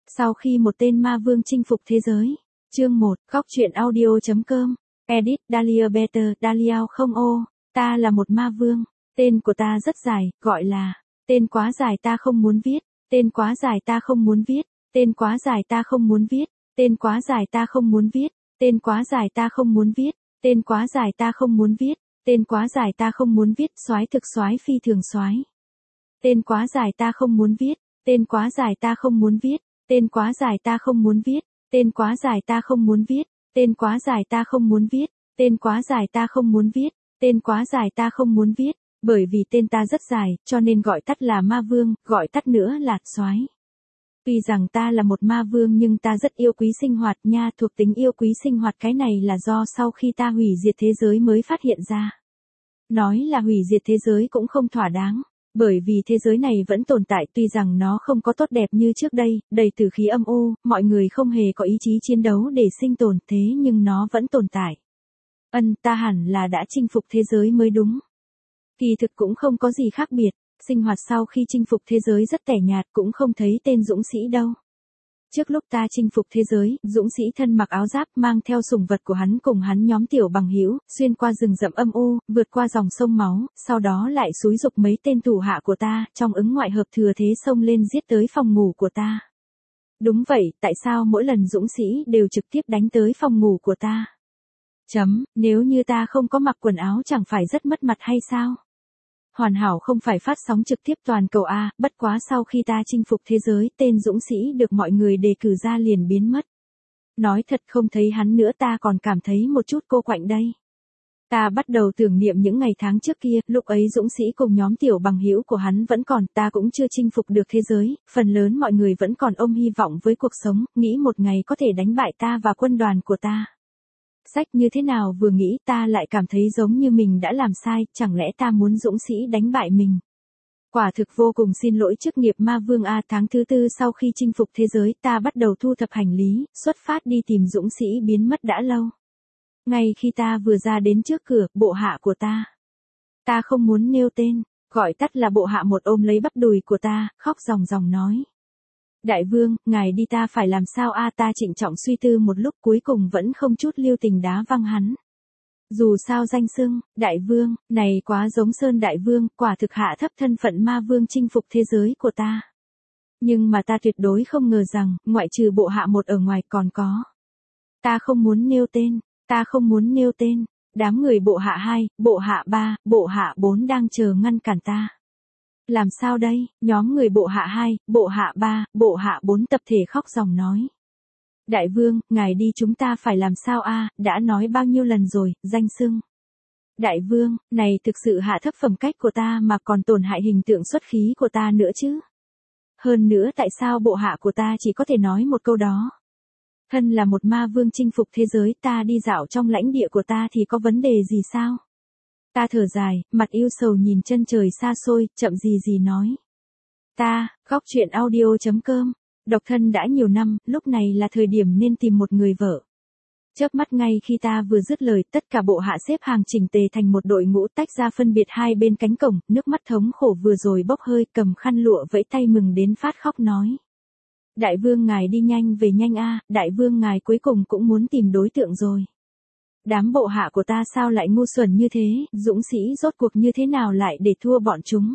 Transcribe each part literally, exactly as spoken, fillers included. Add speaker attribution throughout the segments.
Speaker 1: Sau khi một tên ma vương chinh phục thế giới. Chương một, góc truyện audio.com. Edit, Dahlia Better, Dahlia không ô. Ta là một ma vương. Tên của ta rất dài, gọi là. Tên quá dài ta không muốn viết. Tên quá dài ta không muốn viết. Tên quá dài ta không muốn viết. Tên quá dài ta không muốn viết. Tên quá dài ta không muốn viết. Tên quá dài ta không muốn viết. Tên quá dài ta không muốn viết. Soái thực soái phi thường soái. Tên quá dài ta không muốn viết. Tên quá dài ta không muốn viết. Tên quá dài ta không muốn viết. Tên quá dài ta không muốn viết. Tên quá dài ta không muốn viết. Tên quá dài ta không muốn viết. Tên quá dài ta không muốn viết. Bởi vì tên ta rất dài, cho nên gọi tắt là ma vương, gọi tắt nữa là soái. Tuy rằng ta là một ma vương nhưng ta rất yêu quý sinh hoạt nha, thuộc tính yêu quý sinh hoạt cái này là do sau khi ta hủy diệt thế giới mới phát hiện ra. Nói là hủy diệt thế giới cũng không thỏa đáng. Bởi vì thế giới này vẫn tồn tại tuy rằng nó không có tốt đẹp như trước đây, đầy tử khí âm u, mọi người không hề có ý chí chiến đấu để sinh tồn thế nhưng nó vẫn tồn tại. Ân, ta hẳn là đã chinh phục thế giới mới đúng. Kỳ thực cũng không có gì khác biệt, sinh hoạt sau khi chinh phục thế giới rất tẻ nhạt cũng không thấy tên dũng sĩ đâu. Trước lúc ta chinh phục thế giới, dũng sĩ thân mặc áo giáp mang theo sủng vật của hắn cùng hắn nhóm tiểu bằng hữu, xuyên qua rừng rậm âm u, vượt qua dòng sông máu, sau đó lại xúi giục mấy tên thủ hạ của ta, trong ứng ngoại hợp thừa thế xông lên giết tới phòng ngủ của ta. Đúng vậy, tại sao mỗi lần dũng sĩ đều trực tiếp đánh tới phòng ngủ của ta? Chấm, nếu như ta không có mặc quần áo chẳng phải rất mất mặt hay sao? Hoàn hảo không phải phát sóng trực tiếp toàn cầu A, bất quá sau khi ta chinh phục thế giới, tên dũng sĩ được mọi người đề cử ra liền biến mất. Nói thật không thấy hắn nữa ta còn cảm thấy một chút cô quạnh đây. Ta bắt đầu tưởng niệm những ngày tháng trước kia, lúc ấy dũng sĩ cùng nhóm tiểu bằng hữu của hắn vẫn còn, ta cũng chưa chinh phục được thế giới, phần lớn mọi người vẫn còn ôm hy vọng với cuộc sống, nghĩ một ngày có thể đánh bại ta và quân đoàn của ta. Sách như thế nào vừa nghĩ ta lại cảm thấy giống như mình đã làm sai, chẳng lẽ ta muốn dũng sĩ đánh bại mình. Quả thực vô cùng xin lỗi chức nghiệp ma vương A. Tháng thứ tư sau khi chinh phục thế giới ta bắt đầu thu thập hành lý, xuất phát đi tìm dũng sĩ biến mất đã lâu. Ngay khi ta vừa ra đến trước cửa, bộ hạ của ta. Ta không muốn nêu tên, gọi tắt là bộ hạ một ôm lấy bắp đùi của ta, khóc ròng ròng nói. Đại vương, ngài đi ta phải làm sao a ta trịnh trọng suy tư một lúc cuối cùng vẫn không chút lưu tình đá văng hắn. Dù sao danh xưng, đại vương, này quá giống Sơn đại vương, quả thực hạ thấp thân phận ma vương chinh phục thế giới của ta. Nhưng mà ta tuyệt đối không ngờ rằng, ngoại trừ bộ hạ một ở ngoài còn có. Ta không muốn nêu tên, ta không muốn nêu tên, đám người bộ hạ hai, bộ hạ ba, bộ hạ bốn đang chờ ngăn cản ta. Làm sao đây, nhóm người bộ hạ hai, bộ hạ ba, bộ hạ bốn tập thể khóc ròng nói. Đại vương, ngài đi chúng ta phải làm sao a đã nói bao nhiêu lần rồi, danh xưng. Đại vương, này thực sự hạ thấp phẩm cách của ta mà còn tổn hại hình tượng xuất khí của ta nữa chứ. Hơn nữa tại sao bộ hạ của ta chỉ có thể nói một câu đó. Thân là một ma vương chinh phục thế giới ta đi dạo trong lãnh địa của ta thì có vấn đề gì sao? Ta thở dài, mặt yêu sầu nhìn chân trời xa xôi, chậm gì gì nói. Ta, góc truyện audio.com, độc thân đã nhiều năm, lúc này là thời điểm nên tìm một người vợ. Chớp mắt ngay khi ta vừa dứt lời, tất cả bộ hạ xếp hàng chỉnh tề thành một đội ngũ tách ra phân biệt hai bên cánh cổng, nước mắt thống khổ vừa rồi bốc hơi cầm khăn lụa vẫy tay mừng đến phát khóc nói. Đại vương ngài đi nhanh về nhanh a đại vương ngài cuối cùng cũng muốn tìm đối tượng rồi. Đám bộ hạ của ta sao lại ngu xuẩn như thế, dũng sĩ rốt cuộc như thế nào lại để thua bọn chúng.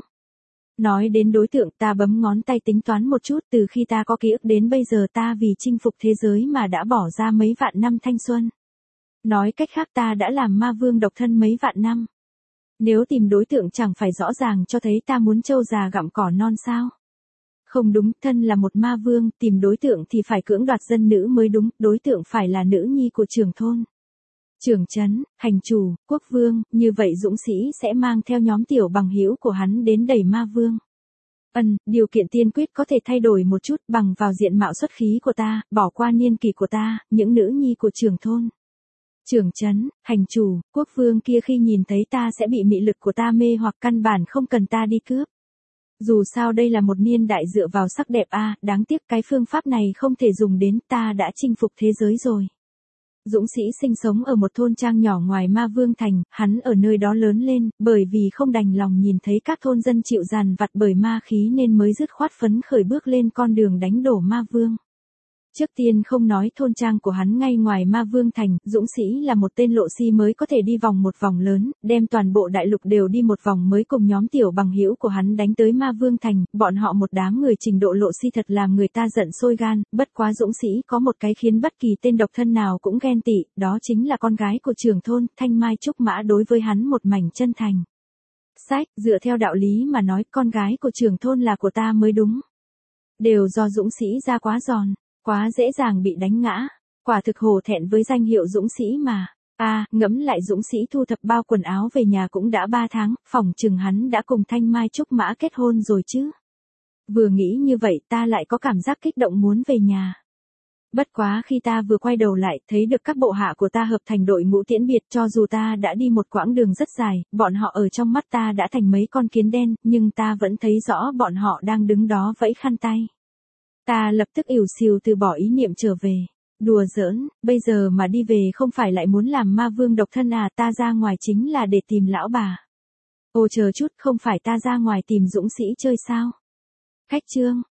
Speaker 1: Nói đến đối tượng ta bấm ngón tay tính toán một chút từ khi ta có ký ức đến bây giờ ta vì chinh phục thế giới mà đã bỏ ra mấy vạn năm thanh xuân. Nói cách khác ta đã làm ma vương độc thân mấy vạn năm. Nếu tìm đối tượng chẳng phải rõ ràng cho thấy ta muốn trâu già gặm cỏ non sao. Không đúng, thân là một ma vương, tìm đối tượng thì phải cưỡng đoạt dân nữ mới đúng, đối tượng phải là nữ nhi của trưởng thôn. Trưởng trấn, hành chủ, quốc vương, như vậy dũng sĩ sẽ mang theo nhóm tiểu bằng hữu của hắn đến đẩy ma vương. Ân, điều kiện tiên quyết có thể thay đổi một chút bằng vào diện mạo xuất khí của ta, bỏ qua niên kỷ của ta, những nữ nhi của trưởng thôn. Trưởng trấn, hành chủ, quốc vương kia khi nhìn thấy ta sẽ bị mị lực của ta mê hoặc căn bản không cần ta đi cướp. Dù sao đây là một niên đại dựa vào sắc đẹp a, đáng tiếc cái phương pháp này không thể dùng đến ta đã chinh phục thế giới rồi. Dũng sĩ sinh sống ở một thôn trang nhỏ ngoài Ma Vương Thành, hắn ở nơi đó lớn lên, bởi vì không đành lòng nhìn thấy các thôn dân chịu dằn vặt bởi ma khí nên mới dứt khoát phấn khởi bước lên con đường đánh đổ Ma Vương. Trước tiên không nói thôn trang của hắn ngay ngoài Ma Vương Thành, Dũng Sĩ là một tên lộ si mới có thể đi vòng một vòng lớn, đem toàn bộ đại lục đều đi một vòng mới cùng nhóm tiểu bằng hữu của hắn đánh tới Ma Vương Thành, bọn họ một đám người trình độ lộ si thật làm người ta giận sôi gan, bất quá Dũng Sĩ có một cái khiến bất kỳ tên độc thân nào cũng ghen tị, đó chính là con gái của trưởng thôn, Thanh Mai Trúc Mã đối với hắn một mảnh chân thành. Sách, dựa theo đạo lý mà nói con gái của trưởng thôn là của ta mới đúng. Đều do Dũng Sĩ ra quá giòn. Quá dễ dàng bị đánh ngã, quả thực hổ thẹn với danh hiệu Dũng Sĩ mà. A, à, ngẫm lại Dũng Sĩ thu thập bao quần áo về nhà cũng đã ba tháng, phỏng chừng hắn đã cùng Thanh Mai Trúc Mã kết hôn rồi chứ. Vừa nghĩ như vậy ta lại có cảm giác kích động muốn về nhà. Bất quá khi ta vừa quay đầu lại, thấy được các bộ hạ của ta hợp thành đội ngũ tiễn biệt, cho dù ta đã đi một quãng đường rất dài, bọn họ ở trong mắt ta đã thành mấy con kiến đen, nhưng ta vẫn thấy rõ bọn họ đang đứng đó vẫy khăn tay. Ta lập tức ỉu xìu từ bỏ ý niệm trở về. Đùa giỡn, bây giờ mà đi về không phải lại muốn làm ma vương độc thân à, ta ra ngoài chính là để tìm lão bà. Ô chờ chút, không phải ta ra ngoài tìm Dũng Sĩ chơi sao? Khách trương,